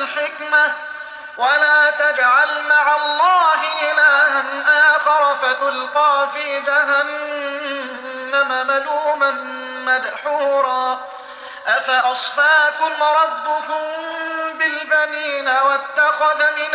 الحكمة ولا تجعل مع الله إلها آخر فتلقى في جهنم ملوما مدحورا أفأصفاكم ربكم بالبنين واتخذ من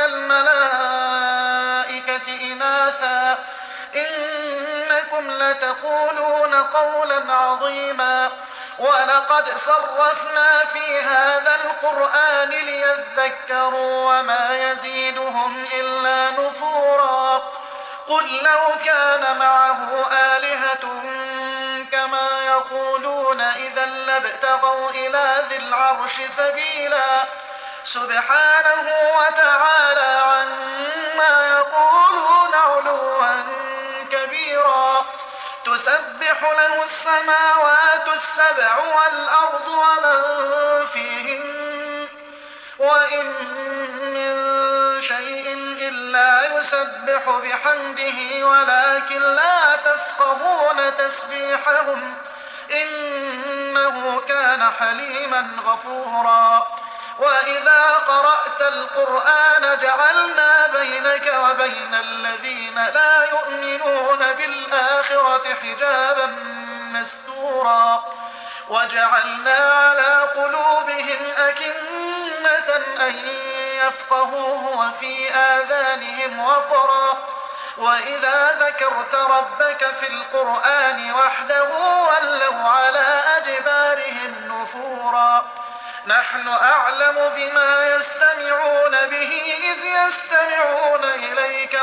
الملائكة إناثا إنكم لتقولون قولا عظيما ولقد صرفنا في هذا القرآن ليذكروا وما يزيدهم إلا نفورا قل لو كان معه آلهة كما يقولون إذا لابتغوا إلى ذي العرش سبيلا سبحانه وتعالى عما يقولون علوا كبيرا تسبح له السماوات السبع والأرض ومن فيهن وإن من شيء إلا يسبح بحمده ولكن لا تفقهون تسبيحهم إنه كان حليما غفورا وإذا قرأت القرآن جعلنا بينك وبين الذين لا يؤمنون بالآخرة حجابا مستورا وجعلنا على قلوبهم أكنة أن يفقهوه وفي آذانهم وقرا وإذا ذكرت ربك في القرآن وحده ولوا على أدبارهم نفورا نحن أعلم بما يستمعون به إذ يستمعون إليك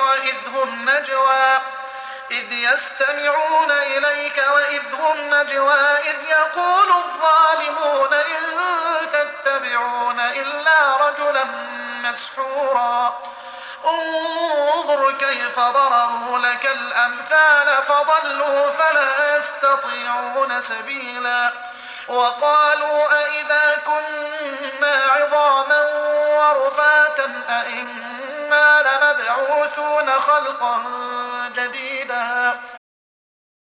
وإذ هم نجوى إذ يقول الظالمون إن تتبعون إلا رجلا مسحورا انظر كيف ضربوا لك الأمثال فضلوا فلا يستطيعون سبيلا وقالوا أئذا كنا عظاما ورفاتا أئنا لمبعوثون خلقا جديدا